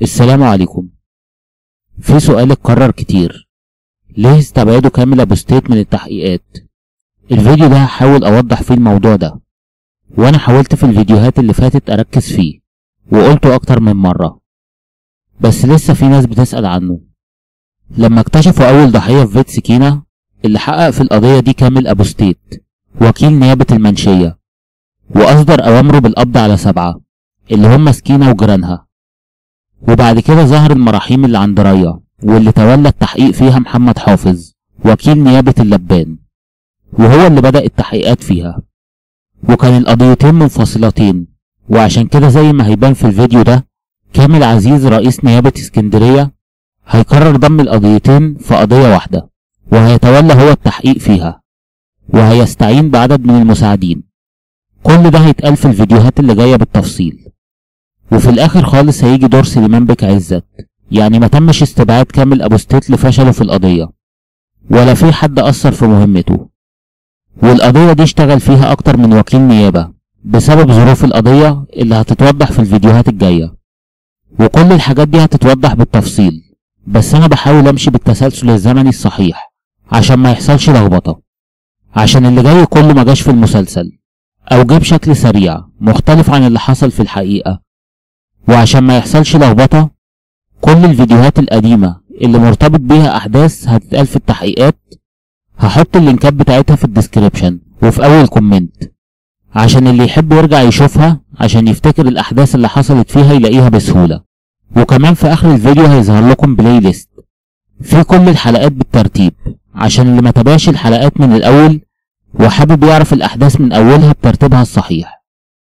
السلام عليكم. في سؤال اتكرر كتير، ليه استبعدوا كامل ابو ستيت من التحقيقات؟ الفيديو ده هحاول اوضح فيه الموضوع ده، وانا حاولت في الفيديوهات اللي فاتت اركز فيه وقلته اكتر من مرة، بس لسه في ناس بتسأل عنه. لما اكتشفوا اول ضحية في بيت سكينة، اللي حقق في القضية دي كامل ابو ستيت وكيل نيابة المنشية، واصدر اوامره بالقبض على 7 اللي هم سكينة وجيرانها. وبعد كده ظهر المراحيم اللي عند ريا، واللي تولى التحقيق فيها محمد حافظ وكيل نيابة اللبان، وهو اللي بدأ التحقيقات فيها. وكان القضيتين منفصلتين، وعشان كده زي ما هيبان في الفيديو ده، كامل عزيز رئيس نيابة اسكندرية هيقرر ضم القضيتين في قضية واحدة، وهيتولى هو التحقيق فيها، وهيستعين بعدد من المساعدين. كل ده هيتقال في الفيديوهات اللي جاية بالتفصيل. وفي الاخر خالص هيجي دور سليمان بك عزت، يعني ما تمش استبعاد كامل ابو ستيت لفشله في القضية، ولا في حد اثر في مهمته. والقضية دي اشتغل فيها اكتر من وكيل نيابة بسبب ظروف القضية اللي هتتوضح في الفيديوهات الجاية، وكل الحاجات دي هتتوضح بالتفصيل، بس انا بحاول امشي بالتسلسل الزمني الصحيح عشان ما يحصلش لخبطة، عشان اللي جاي كله ما جاش في المسلسل او جه بشكل سريع مختلف عن اللي حصل في الحقيقة. وعشان ما يحصلش لخبطة، كل الفيديوهات القديمة اللي مرتبط بيها احداث هتتقال في التحقيقات هحط اللينكات بتاعتها في الديسكريبشن وفي اول كومنت، عشان اللي يحب يرجع يشوفها عشان يفتكر الاحداث اللي حصلت فيها يلاقيها بسهولة. وكمان في اخر الفيديو هيظهر لكم بلاي ليست في كل الحلقات بالترتيب، عشان اللي ما تابعش الحلقات من الاول وحابب يعرف الاحداث من اولها بترتيبها الصحيح.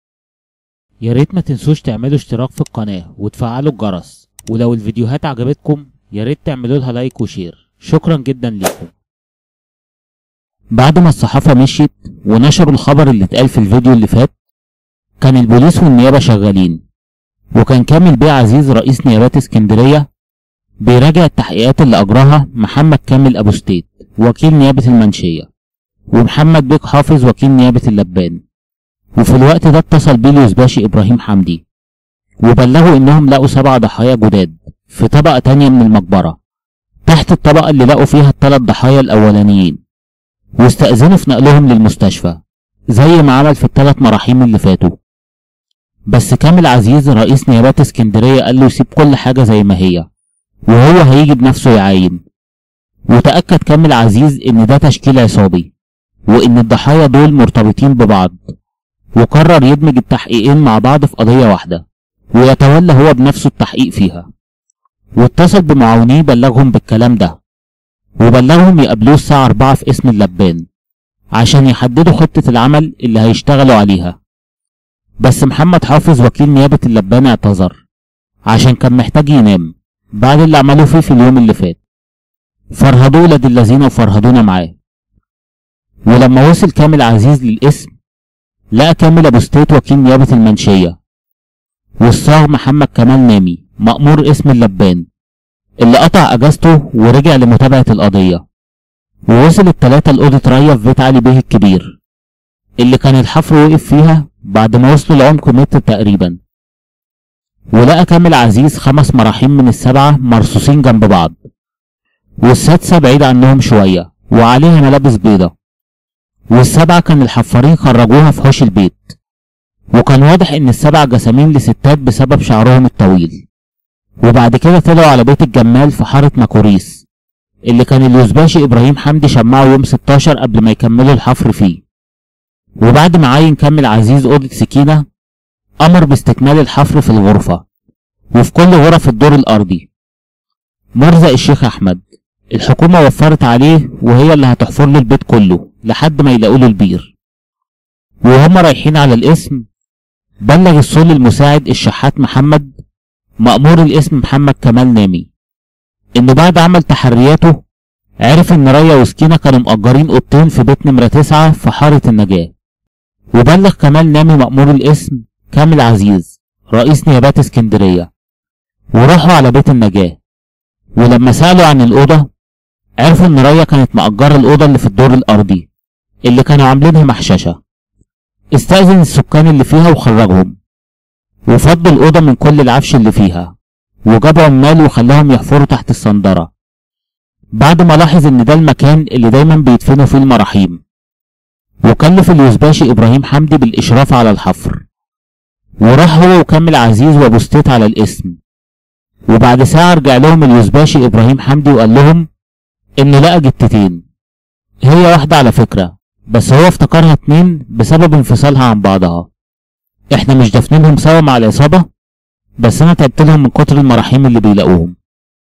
يا ريت ما تنسوش تعملوا اشتراك في القناة وتفعلوا الجرس، ولو الفيديوهات عجبتكم يا ريت تعملوا لها لايك وشير. شكرا جدا ليكم. بعد ما الصحافة مشيت ونشروا الخبر اللي اتقال في الفيديو اللي فات، كان البوليس والنيابة شغالين، وكان كامل بيه عزيز رئيس نيابات اسكندرية بيراجع التحقيقات اللي اجراها محمد كامل ابو ستيت وكيل نيابة المنشية، ومحمد بيك حافظ وكيل نيابة اللبان. وفي الوقت ده اتصل بيه اليوزباشي ابراهيم حمدي وبلغوا انهم لقوا 7 ضحايا جداد في طبقة تانية من المقبرة تحت الطبقة اللي لقوا فيها ال3 ضحايا الاولانيين، واستأذنوا في نقلهم للمستشفى زي ما عمل في ال3 مراحيم اللي فاتوا. بس كامل عزيز رئيس نيابات اسكندرية قال له يسيب كل حاجة زي ما هي، وهو هيجي بنفسه يعاين. وتأكد كامل عزيز ان ده تشكيل عصابي، وان الضحايا دول مرتبطين ببعض، وقرر يدمج التحقيقين مع بعض في قضية واحدة ويتولى هو بنفسه التحقيق فيها. واتصل بمعاونيه بلغهم بالكلام ده، وبلغهم يقابلوه الساعة 4 في اسم اللبان عشان يحددوا خطة العمل اللي هيشتغلوا عليها. بس محمد حافظ وكيل نيابة اللبان اعتذر عشان كان محتاج ينام بعد اللي عملوه فيه في اليوم اللي فات. فرهدوه ولاد الذين وفرهدونا معاه. ولما وصل كامل عزيز للاسم لقى كامل ابو ستيت وكيل نيابة المنشية والصاغ محمد كمال نامي مأمور اسم اللبان اللي قطع اجازته ورجع لمتابعة القضية. ووصل ال3 لأوضة ريا في بيت علي بيه الكبير اللي كان الحفر وقف فيها بعد ما وصلوا لعمق متر تقريبا. ولقى كامل عزيز 5 مراحيم من ال7 مرصوصين جنب بعض، والسادسة بعيد عنهم شوية وعليها ملابس بيضة، وال7 كان الحفارين خرجوها في حوش البيت، وكان واضح ان ال7 جسامين لستات بسبب شعرهم الطويل. وبعد كده طلعوا على بيت الجمال في حارة ماكوريس اللي كان اليوزباشي ابراهيم حمدي شمعه يوم 16 قبل ما يكملوا الحفر فيه. وبعد ما عين كامل عزيز اوضة سكينة امر باستكمال الحفر في الغرفة، وفي كل غرف الدور الارضي. مرزق الشيخ احمد الحكومة وفرت عليه، وهي اللي هتحفر له البيت كله لحد ما يلاقوا له البير. وهم رايحين على الاسم بلغ الصول المساعد الشحات محمد مأمور الاسم محمد كمال نامي انه بعد عمل تحرياته عرف ان ريا وسكينة كانوا مأجرين اوضتين في بيت نمرة 9 في حارة النجاة. وبلغ كمال نامي مأمور الاسم كامل عزيز رئيس نيابات اسكندرية، وراحوا على بيت النجاة. ولما سألوا عن الأوضة عرفوا ان ريا كانت مأجرة الأوضة اللي في الدور الأرضي اللي كانوا عاملينها محششة. استأذن السكان اللي فيها وخرجهم، وفضوا الأوضة من كل العفش اللي فيها، وجاب عمال وخلاهم يحفروا تحت الصندرة، بعد ما لاحظ ان ده المكان اللي دايما بيدفنوا فيه المراحيم، وكلف اليوزباشي ابراهيم حمدي بالاشراف على الحفر. وراح هو وكامل عزيز وابو ستيت على الاسم، وبعد ساعة رجع لهم اليوزباشي ابراهيم حمدي وقال لهم انه لقى جتتين، هي واحدة على فكرة، بس هو افتكرها اتنين بسبب انفصالها عن بعضها. احنا مش دافنينهم سوا مع العصابة، بس انا تعبت لهم من كتر المراحيم اللي بيلاقوهم.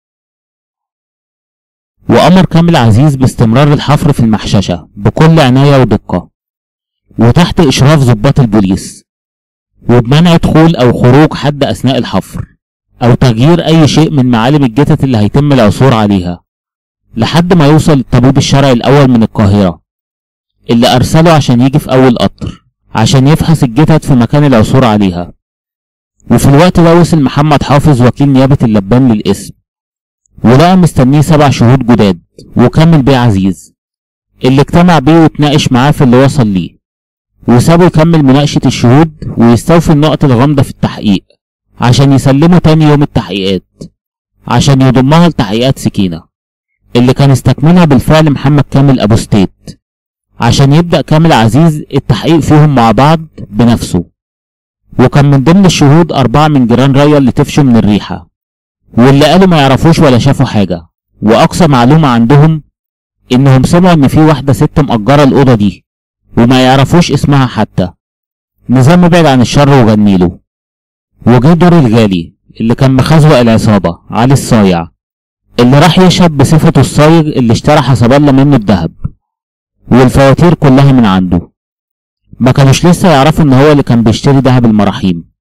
وأمر كامل عزيز باستمرار الحفر في المحششة بكل عناية ودقة، وتحت إشراف ضباط البوليس، وبمنع دخول أو خروج حد أثناء الحفر، أو تغيير أي شيء من معالم الجثث اللي هيتم العثور عليها، لحد ما يوصل الطبيب الشرعي الأول من القاهرة اللي أرسله عشان يجي في أول قطر عشان يفحص الجثث في مكان العثور عليها. وفي الوقت ده وصل محمد حافظ وكيل نيابة اللبان للقسم، ولقى مستنيه 7 شهود جداد وكمل بيه عزيز اللي اجتمع بيه واتناقش معاه في اللي وصل ليه، وسابه يكمل مناقشة الشهود ويستوفي النقط الغامضة في التحقيق عشان يسلمه تاني يوم التحقيقات عشان يضمها لتحقيقات سكينة اللي كان استكملها بالفعل محمد كامل أبو ستيت، عشان يبدأ كامل عزيز التحقيق فيهم مع بعض بنفسه. وكان من ضمن الشهود 4 من جيران ريا اللي تفشوا من الريحة، واللي قالوا ما يعرفوش ولا شافوا حاجة، وأقصى معلومة عندهم إنهم سمعوا إن في واحدة ست مأجرة الأوضة دي وما يعرفوش اسمها حتى. نظام ابعد عن الشر وغنيله. وجه دور الغالي اللي كان مخزوق العصابة علي الصايع، اللي راح يشهد بصفته الصايغ اللي اشترى حسب الله منه الذهب والفواتير كلها من عنده. ما كانوش لسه يعرفوا إن هو اللي كان بيشتري ذهب المراحيم.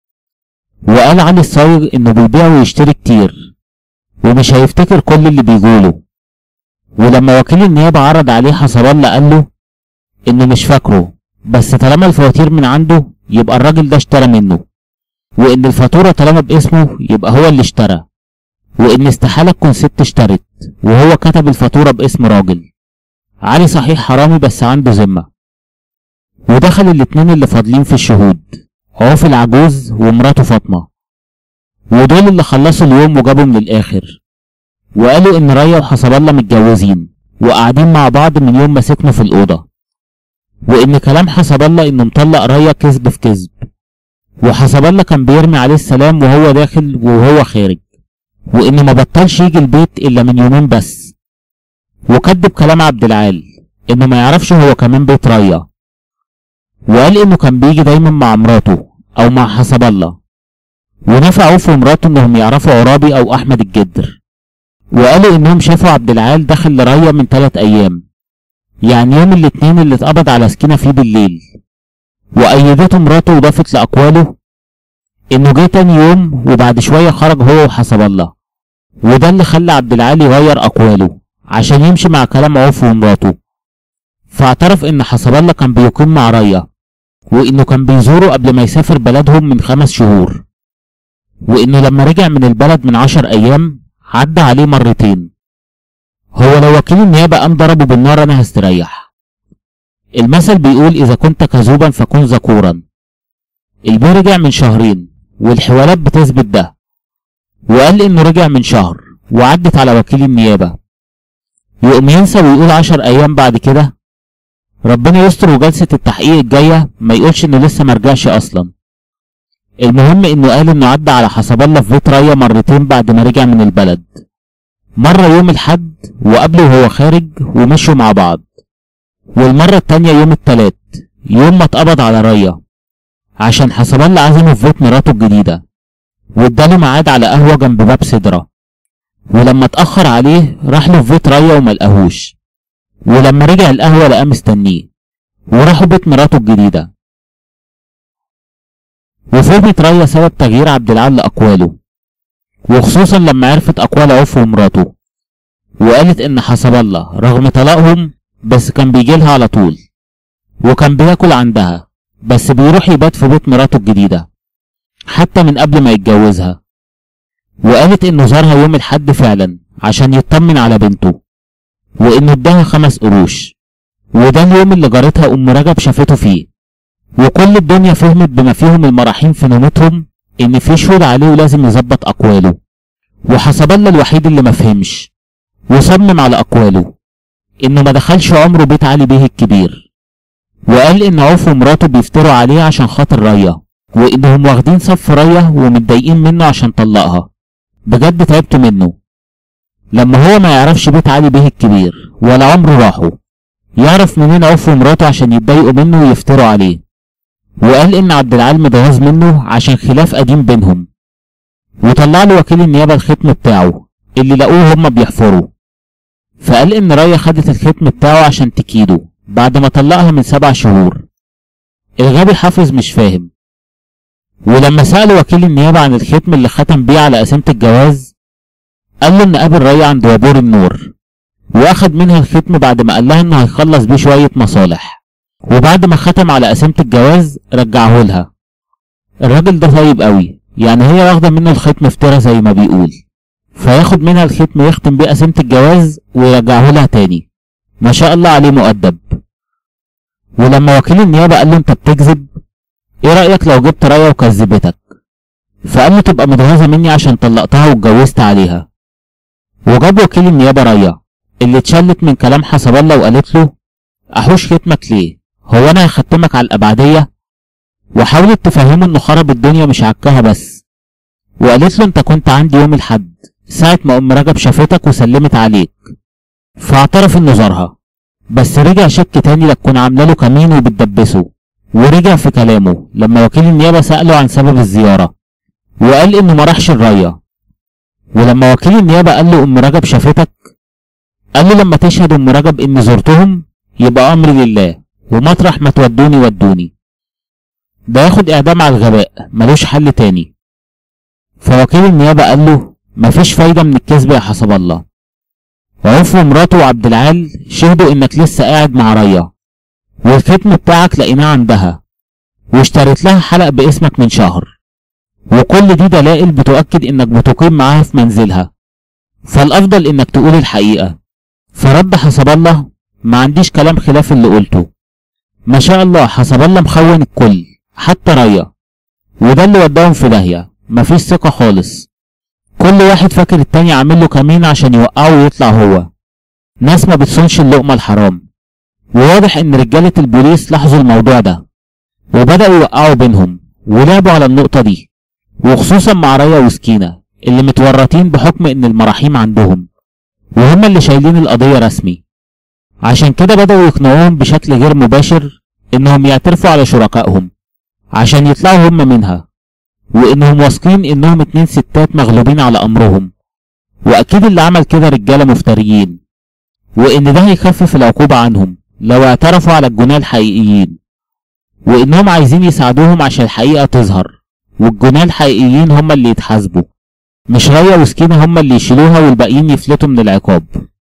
وقال علي الصايغ إنه بيبيع ويشتري كتير ومش هيفتكر كل اللي بيقوله. ولما وكيل النيابة عرض عليه حسب الله قال له إنه مش فاكره، بس طالما الفواتير من عنده يبقى الراجل ده اشترى منه، وإن الفاتورة طالما باسمه يبقى هو اللي اشترى، وإن استحالة تكون ست اشترت وهو كتب الفاتورة باسم راجل. علي صحيح حرامي بس عنده ذمة. ودخل الاتنين اللي فاضلين في الشهود، عوف العجوز ومراته فاطمة، ودول اللي خلصوا اليوم وجابهم للآخر، وقالوا إن ريا وحسب الله متجوزين وقاعدين مع بعض من يوم ما سكنوا في الأوضة، وإن كلام حسب الله إنه مطلق ريا كذب في كذب، وحسب الله كان بيرمي عليه السلام وهو داخل وهو خارج، وإنه ما بطلش يجي البيت إلا من يومين بس. وكذب كلام عبد العال إنه ما يعرفش هو كمان بيت ريا، وقال إنه كان بيجي دايما مع مراته أو مع حسب الله. ونفى عوف ومراته إنهم يعرفوا عرابي أو أحمد الجدر، وقالوا إنهم شافوا عبد العال داخل لريا من 3 أيام، يعني يوم الاثنين اللي اتقبض على سكينة فيه بالليل. وأيدته مراته وضافت لأقواله إنه جه تاني يوم وبعد شوية خرج هو وحسب الله، وده اللي خلى عبد العال يغير أقواله عشان يمشي مع كلام عوف ومراته. فاعترف إن حسب الله كان بيقيم مع ريا، وإنه كان بيزوره قبل ما يسافر بلدهم من 5 شهور، وإنه لما رجع من البلد من 10 أيام عدى عليه مرتين. هو لو وكيل النيابة قام ضربه بالنار أنا هستريح. المثل بيقول إذا كنت كذوبا فكن ذكورا. البيه رجع من 2 شهر والحوالات بتثبت ده، وقال إنه رجع من 1 شهر وعدت على وكيل النيابة، يقوم ينسى ويقول 10 أيام بعد كده؟ ربنا يستر وجلسة التحقيق الجاية ما يقولش إنه لسه مرجعش أصلا. المهم إنه قال إنه عدى على حسب الله في بيت ريا مرتين بعد ما رجع من البلد، مرة يوم الحد وقبله وهو خارج ومشوا مع بعض، والمرة التانية يوم التلات يوم ما اتقبض على ريا عشان حسب الله عزمه في بيت مراته الجديدة، واداله ميعاد على قهوة جنب باب سدرة. ولما اتأخر عليه راح له في بيت ريا وملقاهوش، ولما رجع القهوة لقاه مستنيه، وراحوا بيت مراته الجديدة. وفهمت ريا سبب تغيير عبد العال لأقواله، وخصوصا لما عرفت أقوال عوف ومراته، وقالت إن حسب الله رغم طلاقهم بس كان بيجيلها على طول، وكان بياكل عندها، بس بيروح يبات في بيت مراته الجديدة حتى من قبل ما يتجوزها. وقالت إنه زارها يوم الحد فعلا عشان يطمن على بنته، وإنه اداها 5 قروش، وده اليوم اللي جارتها أم رجب شافته فيه. وكل الدنيا فهمت بما فيهم المراحيم في نومتهم إن في شهود عليه ولازم يظبط أقواله. وحسب الله الوحيد اللي مفهمش وصمم على أقواله إنه ما دخلش عمره بيت علي بيه الكبير، وقال إن عوف ومراته بيفتروا عليه عشان خاطر ريا، وإنهم واخدين صف ريا ومتضايقين منه عشان طلقها. بجد تعبت منه لما هو ما يعرفش بيت علي بيه الكبير ولا عمره راحوا، يعرف منين عوف ومراته عشان يتضايقوا منه ويفتروا عليه. وقال إن عبد العال متغاظ منه عشان خلاف قديم بينهم، وطلع له وكيل النيابة الختم بتاعه اللي لقوه هما بيحفروا، فقال إن ريا خدت الختم بتاعه عشان تكيده بعد ما طلقها من 7 شهور. الغبي حافظ مش فاهم. ولما سأل وكيل النيابة عن الختم اللي ختم بيه على قسيمة الجواز، قال له إن قابل ريا عند وابور النور وأخد منها الختم بعد ما قال لها إنه هيخلص بيه شوية مصالح، وبعد ما ختم على قسيمة الجواز رجعه لها. الراجل ده طيب قوي، يعني هي واخدة منه الختم افترا زي ما بيقول، فياخد منها الختم يختم بيه قسيمة الجواز ويرجعه لها تاني. ما شاء الله عليه مؤدب. ولما وكيل النيابة قال له انت بتكذب، ايه رأيك لو جبت ريا وكذبتك؟ فقال له تبقى متغاظة مني عشان طلقتها واتجوزت عليها. وجاب وكيل النيابة ريا اللي اتشلت من كلام حسب الله وقالت له احوش ختمك ليه؟ هو انا هختمك على الابعدية؟ وحاولت تفهمه انه خرب الدنيا مش عكها بس، وقالت له انت كنت عندي يوم الحد ساعة ما ام رجب شافتك وسلمت عليك، فاعترف انه زارها، بس رجع شك تاني لك تكون عامله له كمين وبتدبسه. ورجع في كلامه لما وكيل النيابة سأله عن سبب الزيارة، وقال انه ما راحش الريا. ولما وكيل النيابة قال له ام رجب شافتك، قال له لما تشهد ام رجب اني زرتهم يبقى امري لله، ومطرح ما تودوني ودوني. ده ياخد اعدام على الغباء، ملوش حل تاني. فوكيل النيابة قال له مفيش فايدة من الكذب يا حسب الله، عوف ومراته وعبد العال شهدوا انك لسه قاعد مع ريا، والختم بتاعك لقيناه عندها، واشتريت لها حلق باسمك من شهر، وكل دي دلائل بتؤكد انك بتقيم معاها في منزلها، فالافضل انك تقول الحقيقة. فرد حسب الله ما عنديش كلام خلاف اللي قلته. ما شاء الله حسب الله مخون الكل حتى ريا، وده اللي وداهم في داهية. مفيش ثقة خالص، كل واحد فاكر التاني عامل له كمين عشان يوقعه ويطلع هو. ناس ما بتصونش اللقمة الحرام. وواضح ان رجالة البوليس لاحظوا الموضوع ده وبدأوا يوقعوا بينهم ولعبوا على النقطة دي، وخصوصا مع ريا وسكينة اللي متورطين بحكم ان المراحيم عندهم وهم اللي شايلين القضية رسمي. عشان كده بدأوا يقنعوهم بشكل غير مباشر انهم يعترفوا على شركائهم عشان يطلعوا هم منها، وانهم واثقين انهم 2 ستات مغلوبين على امرهم، واكيد اللي عمل كده رجالة مفتريين، وان ده هيخفف العقوبة عنهم لو اعترفوا على الجناه الحقيقيين، وانهم عايزين يساعدوهم عشان الحقيقة تظهر والجناه الحقيقيين هم اللي يتحاسبوا، مش ريا وسكينة هم اللي يشيلوها والباقيين يفلتوا من العقاب.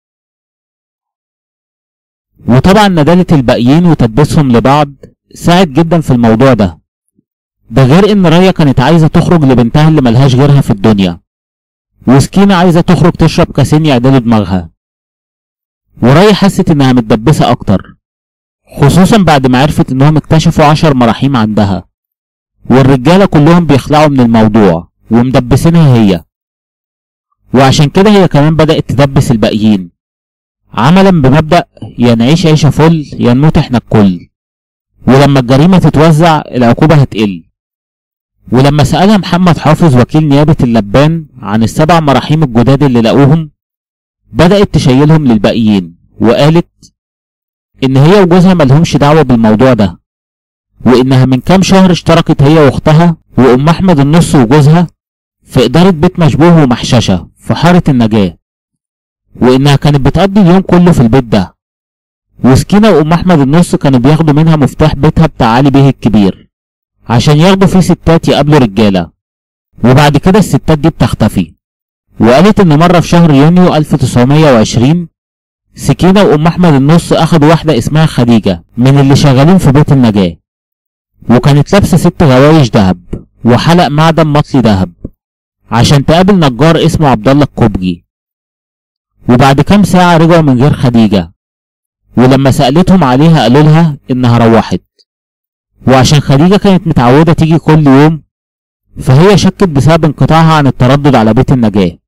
وطبعا ندالة الباقيين وتدبيسهم لبعض ساعد جدا في الموضوع ده غير ان ريا كانت عايزة تخرج لبنتها اللي ملهاش غيرها في الدنيا، وسكينة عايزة تخرج تشرب كاسين يعدلوا دماغها. وريا حست انها متدبسة اكتر، خصوصا بعد ما عرفت انهم اكتشفوا 10 مراحيم عندها، والرجالة كلهم بيخلعوا من الموضوع ومدبسينها هي، وعشان كده هي كمان بدأت تدبس الباقيين عملا بمبدأ يا نعيش عيشة فل يا نموت احنا الكل، ولما الجريمة تتوزع العقوبة هتقل. ولما سألها محمد حافظ وكيل نيابة اللبان عن ال7 مراحيم الجداد اللي لقوهم، بدأت تشيلهم للباقيين وقالت ان هي وجوزها ملهمش دعوة بالموضوع ده، وانها من كام شهر اشتركت هي واختها وام احمد النص وجوزها في ادارة بيت مشبوه ومحششة في حارة النجاة، وانها كانت بتقضي اليوم كله في البيت ده، وسكينة وام احمد النص كانوا بياخدوا منها مفتاح بيتها بتاع علي بيه الكبير عشان ياخدوا فيه ستات يقابلوا رجالة، وبعد كده الستات دي بتختفي. وقالت ان مرة في شهر يونيو 1920 سكينة وام احمد النص اخدوا واحدة اسمها خديجة من اللي شغالين في بيت النجاة، وكانت لابسة 6 غوايش دهب وحلق معدن مطلي دهب عشان تقابل نجار اسمه عبد الله الكوبجي. وبعد كام ساعة رجعوا من غير خديجة، ولما سألتهم عليها قالوا لها انها روحت، وعشان خديجة كانت متعودة تيجي كل يوم فهي شكت بسبب انقطاعها عن التردد على بيت النجاة.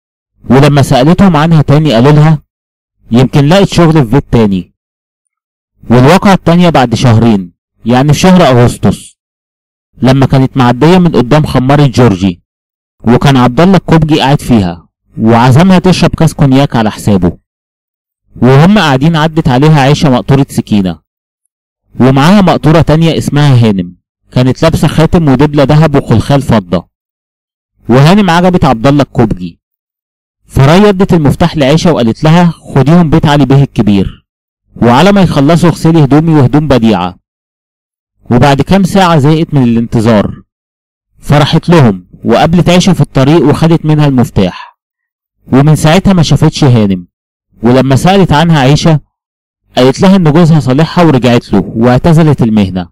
ولما سألتهم عنها تاني قالوا لها يمكن لقت شغل في بيت تاني. والواقعة التانية بعد شهرين، يعني في شهر أغسطس، لما كانت معدية من قدام خمارة جورجي، وكان عبد الله الكوبجي قاعد فيها وعزمها تشرب كاس كونياك على حسابه. وهم قاعدين عدت عليها عيشة مقطورة سكينة، ومعاها مقطورة تانية اسمها هانم، كانت لابسة خاتم ودبلة دهب وخلخال فضة. وهانم عجبت عبد الله الكوبجي، فريا ادت المفتاح لعيشة وقالت لها خديهم بيت علي بيه الكبير، وعلى ما يخلصوا اغسلي هدومي وهدوم بديعة. وبعد كام ساعة زهقت من الانتظار، فرحت لهم وقابلت عيشة في الطريق وخدت منها المفتاح. ومن ساعتها ما شافتش هانم. ولما سألت عنها عيشة قالت لها ان جوزها صالحها ورجعت له واعتزلت المهنة.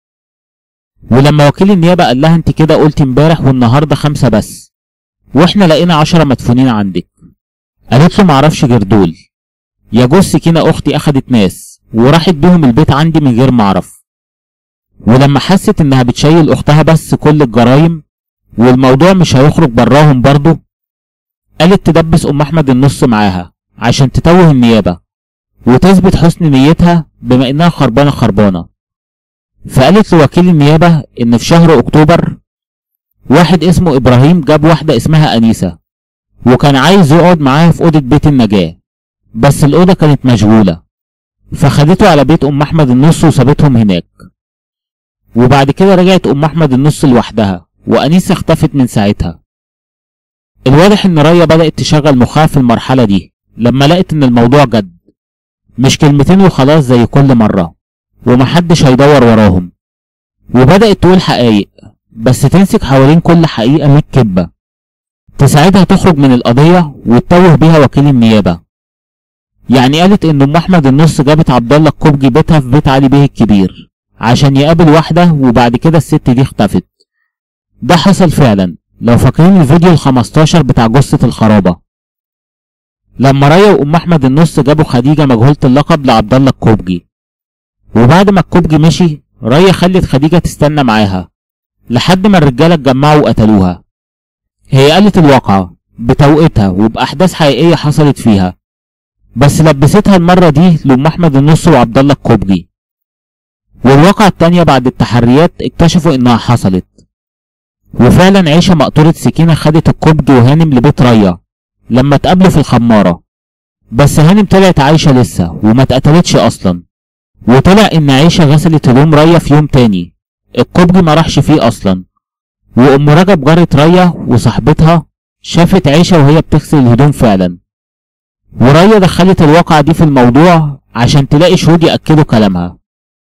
ولما وكيل النيابة قال لها انت كده قلتي امبارح والنهاردة 5 بس، واحنا لقينا 10 مدفونين عندك، قالت له معرفش غير دول. يجوز سكينة اختي اخدت ناس وراحت بيهم البيت عندي من غير معرف. ولما حست انها بتشيل اختها بس كل الجرايم والموضوع مش هيخرج براهم برضه، قالت تدبس ام احمد النص معاها عشان تتوه النيابة وتثبت حسن نيتها بما انها خربانة. فقالت لوكيل النيابة ان في شهر اكتوبر واحد اسمه ابراهيم جاب واحدة اسمها انيسة، وكان عايز يقعد معاها في اوضة بيت النجاة، بس الاوضة كانت مشغولة، فخدته على بيت ام احمد النص وسابتهم هناك. وبعد كده رجعت ام احمد النص لوحدها، وانيسة اختفت من ساعتها. الواضح ان ريا بدأت تشغل مخها في المرحلة دي لما لقت ان الموضوع جد، مش كلمتين وخلاص زي كل مرة ومحدش هيدور وراهم. وبدأت تقول حقايق، بس تمسك حوالين كل حقيقة 100 كدبة تساعدها تخرج من القضية وتتوه بيها وكيل النيابة. يعني قالت ان ام احمد النص جابت عبد الله الكوبجي بيتها في بيت علي بيه الكبير عشان يقابل واحدة، وبعد كده الست دي اختفت. ده حصل فعلا لو فاكرين الفيديو ال15 بتاع جثة الخرابة، لما ريا وام احمد النص جابوا خديجة مجهولة اللقب لعبد الله الكوبجي. وبعد ما الكوبجي مشي ريا خلت خديجة تستنى معاها لحد ما الرجالة اتجمعوا وقتلوها. هي قالت الواقعة بتوقيتها وبأحداث حقيقية حصلت فيها، بس لبستها المرة دي لأم أحمد النص وعبد الله الكوبجي. والواقعة التانية بعد التحريات اكتشفوا إنها حصلت، وفعلا عيشة مقطورة سكينة خدت الكوبجي وهانم لبيت ريا لما اتقابلوا في الخمارة. بس هانم طلعت عايشة لسه وما اتقتلتش أصلا، وطلع إن عيشة غسلت هدوم ريا في يوم تاني الكوبجي ما راحش فيه أصلا. وأم رجب جارة ريا وصاحبتها شافت عيشة وهي بتغسل الهدوم فعلا، وريا دخلت الواقعة دي في الموضوع عشان تلاقي شهود يأكدوا كلامها.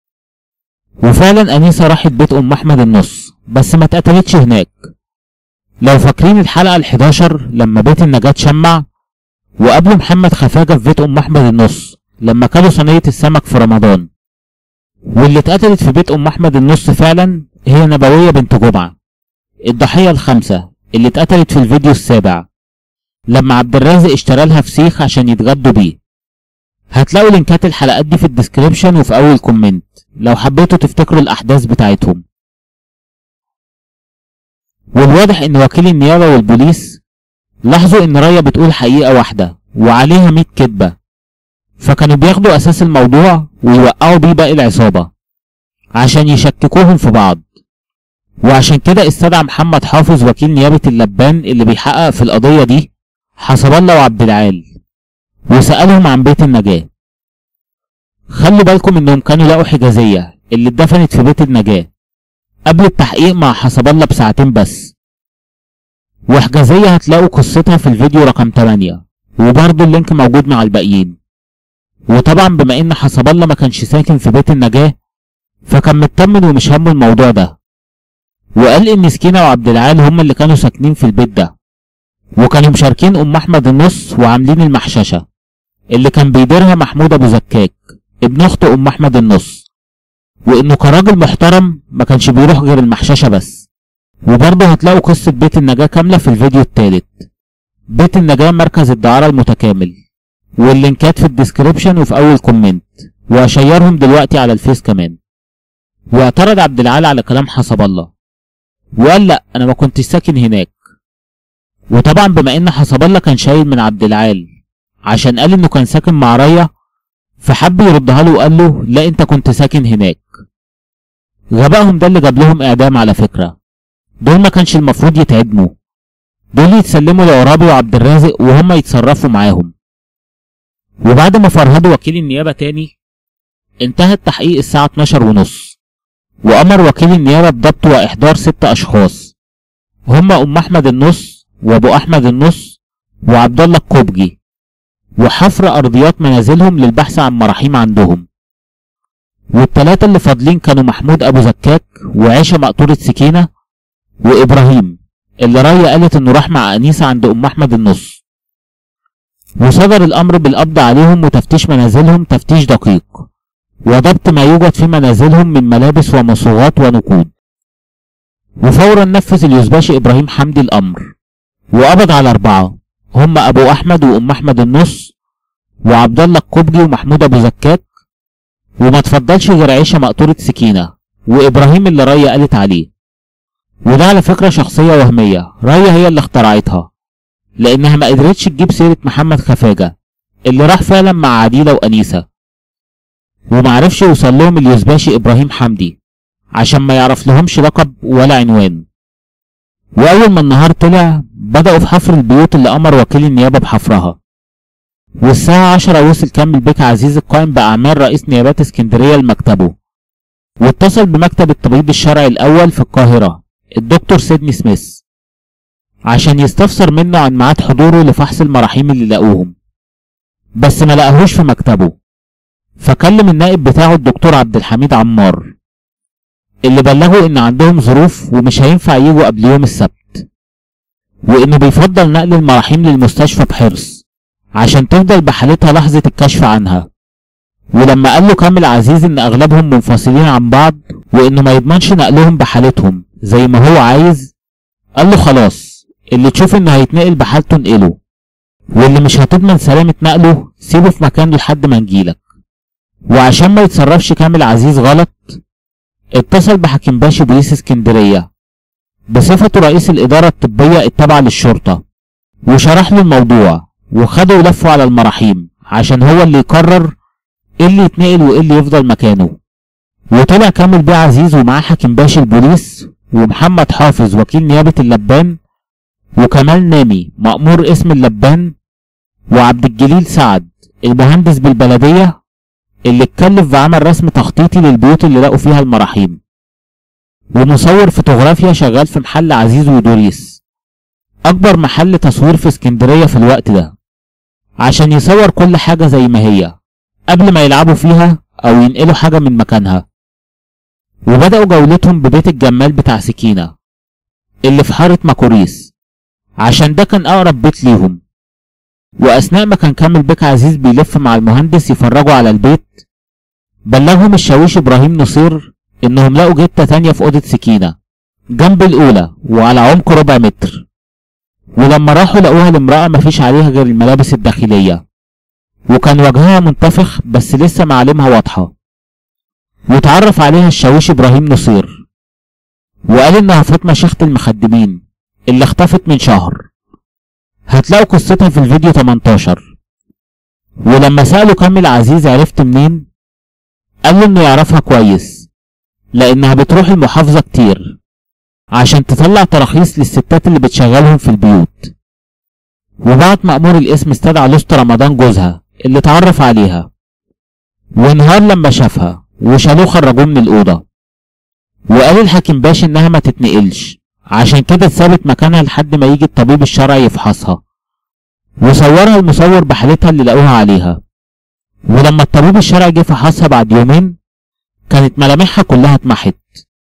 وفعلا أنيسة راحت بيت أم أحمد النص بس ما اتقتلتش هناك. لو فاكرين الحلقة ال11 لما بيت النجاة شمع وقابلوا محمد خفاجة في بيت أم أحمد النص لما كلوا صينية السمك في رمضان، واللي اتقتلت في بيت أم أحمد النص فعلا هي نبوية بنت جمعة، الضحية ال5 اللي اتقتلت في الفيديو السابع لما عبد الرازق اشترى لها فسيخ عشان يتغدوا بيه. هتلاقوا لينكات الحلقات دي في الديسكريبشن وفي اول كومنت لو حبيتوا تفتكروا الاحداث بتاعتهم. والواضح ان وكيل النيابة والبوليس لاحظوا ان ريا بتقول حقيقة واحدة وعليها 100 كدبة، فكانوا بياخدوا اساس الموضوع ويوقعوا بيه باقي العصابة عشان يشككوهم في بعض. وعشان كده استدعى محمد حافظ وكيل نيابة اللبان اللي بيحقق في القضية دي حسب الله وعبد العال، وسألهم عن بيت النجاة. خلوا بالكم انهم كانوا لقوا حجازية اللي اتدفنت في بيت النجاة قبل التحقيق مع حسب الله بساعتين بس، وحجازية هتلاقوا قصتها في الفيديو رقم 8، وبرضه اللينك موجود مع الباقيين. وطبعا بما ان حسب الله ما كانش ساكن في بيت النجاة فكان مطمن ومش همه الموضوع ده، وقال ان سكينة وعبد العال هم اللي كانوا ساكنين في البيت ده، وكانوا مشاركين ام احمد النص وعاملين المحششة اللي كان بيديرها محمود ابو زكاك ابن اخت ام احمد النص، وانه كراجل محترم ما كانش بيروح غير المحششة بس. وبرضه هتلاقوا قصة بيت النجاة كاملة في الفيديو الثالث، بيت النجاة مركز الدعارة المتكامل، واللينكات في الديسكريبشن وفي اول كومنت، وهشيرهم دلوقتي على الفيس كمان. واعترض عبد العال على كلام حسب الله وقال لا انا ما كنتش ساكن هناك، وطبعا بما ان حسب الله كان شايل من عبد العال عشان قال انه كان ساكن مع ريا، فحب يردها له وقال له لا انت كنت ساكن هناك. غبائهم ده اللي جاب لهم اعدام على فكرة. دول ما كانش المفروض يتعدموا، دول يتسلموا لعرابي وعبد الرازق وهم يتصرفوا معاهم. وبعد ما فرهدوا وكيل النيابة تاني، انتهى التحقيق الساعة 12:30، وأمر وكيل النيابة بضبط وإحضار 6 أشخاص، هم أم أحمد النص وأبو أحمد النص وعبد الله الكوبجي، وحفر أرضيات منازلهم للبحث عن مراحيم عندهم. والتلاتة اللي فاضلين كانوا محمود أبو زكاك وعيشة مقطورة سكينة وإبراهيم اللي ريا قالت إنه راح مع أنيسة عند أم أحمد النص. وصدر الأمر بالقبض عليهم وتفتيش منازلهم تفتيش دقيق، وضبط ما يوجد في منازلهم من ملابس ومصوغات ونقود. وفورا نفذ اليوزباشي إبراهيم حمدي الأمر، وقبض على 4 هم أبو أحمد وأم أحمد النص وعبد الله الكوبجي ومحمود أبو زكاك، وما تفضلش غير عيشة مقطورة سكينة وإبراهيم اللي ريا قالت عليه. وده على فكرة شخصية وهمية ريا هي اللي اخترعتها، لأنها ما قدرتش تجيب سيرة محمد خفاجة اللي راح فعلا مع عديلة وأنيسة، ومعرفش يوصل لهم اليوزباشي إبراهيم حمدي عشان ما يعرف لهمش لقب ولا عنوان. وأول ما النهار طلع بدأوا في حفر البيوت اللي أمر وكيل النيابة بحفرها. والساعة 10 وصل كامل بيك عزيز القائم بأعمال رئيس نيابات اسكندرية لمكتبه، واتصل بمكتب الطبيب الشرعي الأول في القاهرة الدكتور سيدني سميث عشان يستفسر منه عن ميعاد حضوره لفحص المراحيم اللي لقوهم، بس ما لقاهوش في مكتبه. فكلم النائب بتاعه الدكتور عبد الحميد عمار اللي بلغه ان عندهم ظروف ومش هينفع يجوا قبل يوم السبت، وانه بيفضل نقل المراحيم للمستشفى بحرص عشان تفضل بحالتها لحظة الكشف عنها. ولما قال له كامل عزيز ان اغلبهم منفصلين عن بعض وانه ما يضمنش نقلهم بحالتهم زي ما هو عايز، قال له خلاص اللي تشوف انه هيتنقل بحالته انقله، واللي مش هتضمن سلامة نقله سيبه في مكانه لحد ما نجيلك. وعشان ما يتصرفش كامل عزيز غلط، اتصل بحكيم باشا بوليس اسكندرية بصفته رئيس الإدارة الطبية التابعة للشرطة، وشرح له الموضوع وخده ولفه على المراحيم عشان هو اللي يقرر ايه اللي يتنقل وايه اللي يفضل مكانه. وطلع كامل بيه عزيز ومعاه حكيم باشا البوليس ومحمد حافظ وكيل نيابة اللبان وكمال نامي مأمور اسم اللبان وعبد الجليل سعد المهندس بالبلدية اللي اتكلف بعمل رسم تخطيطي للبيوت اللي لقوا فيها المراحيم، ومصور فوتوغرافيا شغال في محل عزيز ودوريس أكبر محل تصوير في اسكندرية في الوقت ده، عشان يصور كل حاجة زي ما هي قبل ما يلعبوا فيها أو ينقلوا حاجة من مكانها. وبدأوا جولتهم ببيت الجمال بتاع سكينة اللي في حارة ماكوريس عشان ده كان أقرب بيت ليهم. وأثناء ما كان كامل بيك عزيز بيلف مع المهندس يفرجوا على البيت، بلغهم الشاويش إبراهيم نصير إنهم لقوا جتة تانية في أوضة سكينة جنب الأولى وعلى عمق ربع متر، ولما راحوا لقوها لامرأة مفيش عليها غير الملابس الداخلية، وكان وجهها منتفخ بس لسه معالمها واضحة. واتعرف عليها الشاويش إبراهيم نصير وقال إنها فاطمة شيخة المخدمين اللي اختفت من شهر. هتلاقوا قصتها في الفيديو 18. ولما سألوا كامل عزيز عرفت منين، قال له إنه يعرفها كويس لأنها بتروح المحافظة كتير عشان تطلع تراخيص للستات اللي بتشغلهم في البيوت. وبعت مأمور الاسم استدعى لست رمضان جوزها اللي اتعرف عليها، وانهار لما شافها وشالوه خرجوه من الأوضة. وقال الحكيم باشا إنها ما تتنقلش عشان كده اتثبت مكانها لحد ما يجي الطبيب الشرعي يفحصها، وصورها المصور بحالتها اللي لقوها عليها. ولما الطبيب الشرعي جه فحصها بعد يومين كانت ملامحها كلها اتمحت.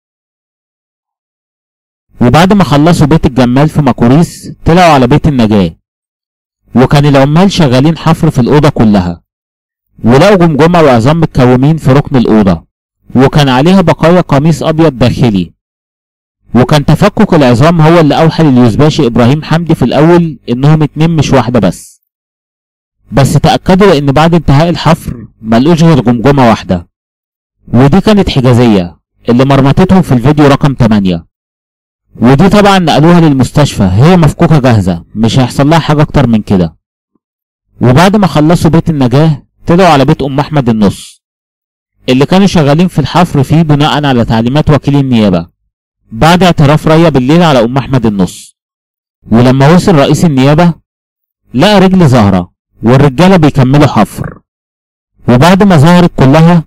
وبعد ما خلصوا بيت الجمال في ماكوريس طلعوا على بيت النجاة، وكان العمال شغالين حفر في الأوضة كلها، ولقوا جمجمة وعظام متكومين في ركن الأوضة، وكان عليها بقايا قميص أبيض داخلي. وكان تفكك العظام هو اللي أوحى لليوزباشي إبراهيم حمدي في الأول إنهم 2 مش واحدة بس تأكدوا لأن بعد انتهاء الحفر ملقوش غير جمجمة واحدة، ودي كانت حجازية اللي مرمطتهم في الفيديو رقم 8. ودي طبعا نقلوها للمستشفى، هي مفكوكة جاهزة مش هيحصل لها حاجة اكتر من كده. وبعد ما خلصوا بيت النجاة طلعوا على بيت ام احمد النص اللي كانوا شغالين في الحفر فيه بناء على تعليمات وكيل النيابة بعد اعتراف ريا بالليل على ام احمد النص. ولما وصل رئيس النيابة لقى رجل زهرة والرجالة بيكملوا حفر، وبعد ما ظهرت كلها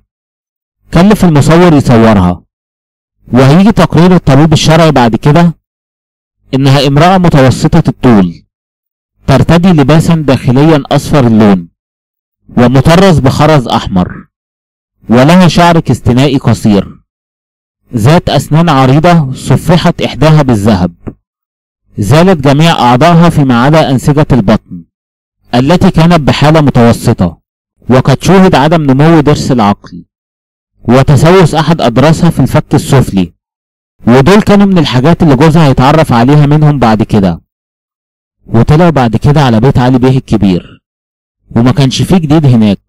كلف المصور يصورها. وهيجي تقرير الطبيب الشرعي بعد كده انها امرأة متوسطة الطول ترتدي لباسا داخليا اصفر اللون ومطرز بخرز احمر، ولها شعر كستنائي قصير، ذات اسنان عريضة صفحت احداها بالذهب، زالت جميع اعضائها فيما عدا انسجة البطن التي كانت بحالة متوسطة، وقد شوهد عدم نمو ضرس العقل وتسوس احد اضراسها في الفك السفلي. ودول كانوا من الحاجات اللي جوزها هيتعرف عليها منهم بعد كده. وطلعوا بعد كده على بيت علي بيه الكبير وما كانش فيه جديد هناك،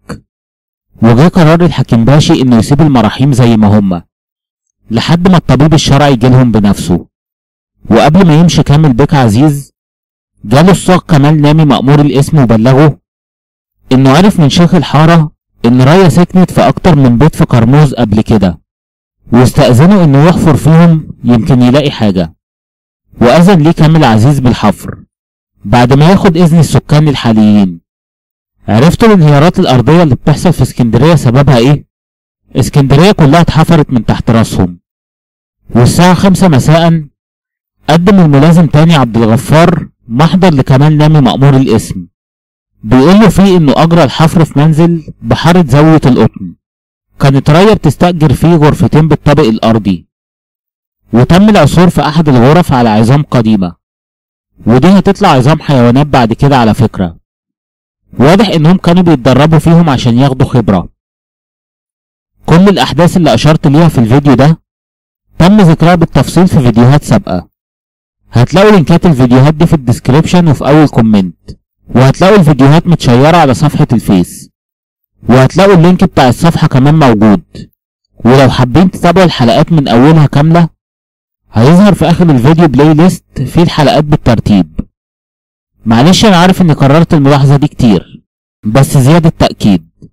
وجه قرار الحكيم باشي انه يسيب المراحيم زي ما هما لحد ما الطبيب الشرعي يجيلهم بنفسه. وقبل ما يمشي كامل بيك عزيز جاله الصاغ كمال نامي مأمور الاسم وبلغه انه عرف من شيخ الحارة ان رايا سكنت في اكتر من بيت في كرموز قبل كده، واستأذنه انه يحفر فيهم يمكن يلاقي حاجة. واذن ليه كامل عزيز بالحفر بعد ما ياخد اذن السكان الحاليين. عرفتوا الانهيارات الارضية اللي بتحصل في اسكندرية سببها ايه؟ اسكندرية كلها اتحفرت من تحت راسهم. والساعة 5 مساء قدم الملازم تاني عبد الغفار محضر لكمال نامي مأمور الاسم بيقول له فيه انه اجرى الحفر في منزل بحارة زاوية القطن كانت رايا بتستأجر فيه غرفتين بالطابق الارضي، وتم العثور في احد الغرف على عظام قديمة، ودي هتطلع عظام حيوانات بعد كده على فكرة. واضح انهم كانوا بيتدربوا فيهم عشان ياخدوا خبرة. كل الاحداث اللي اشرت ليها في الفيديو ده تم ذكرها بالتفصيل في فيديوهات سابقة، هتلاقوا لينكات الفيديوهات دي في الديسكريبشن وفي اول كومنت، وهتلاقوا الفيديوهات متشيرة على صفحة الفيس، وهتلاقوا اللينك بتاع الصفحة كمان موجود. ولو حابين تتابعوا الحلقات من اولها كاملة هيظهر في اخر الفيديو بلاي ليست فيه الحلقات بالترتيب. معلش انا عارف اني كررت الملاحظة دي كتير بس زيادة تأكيد.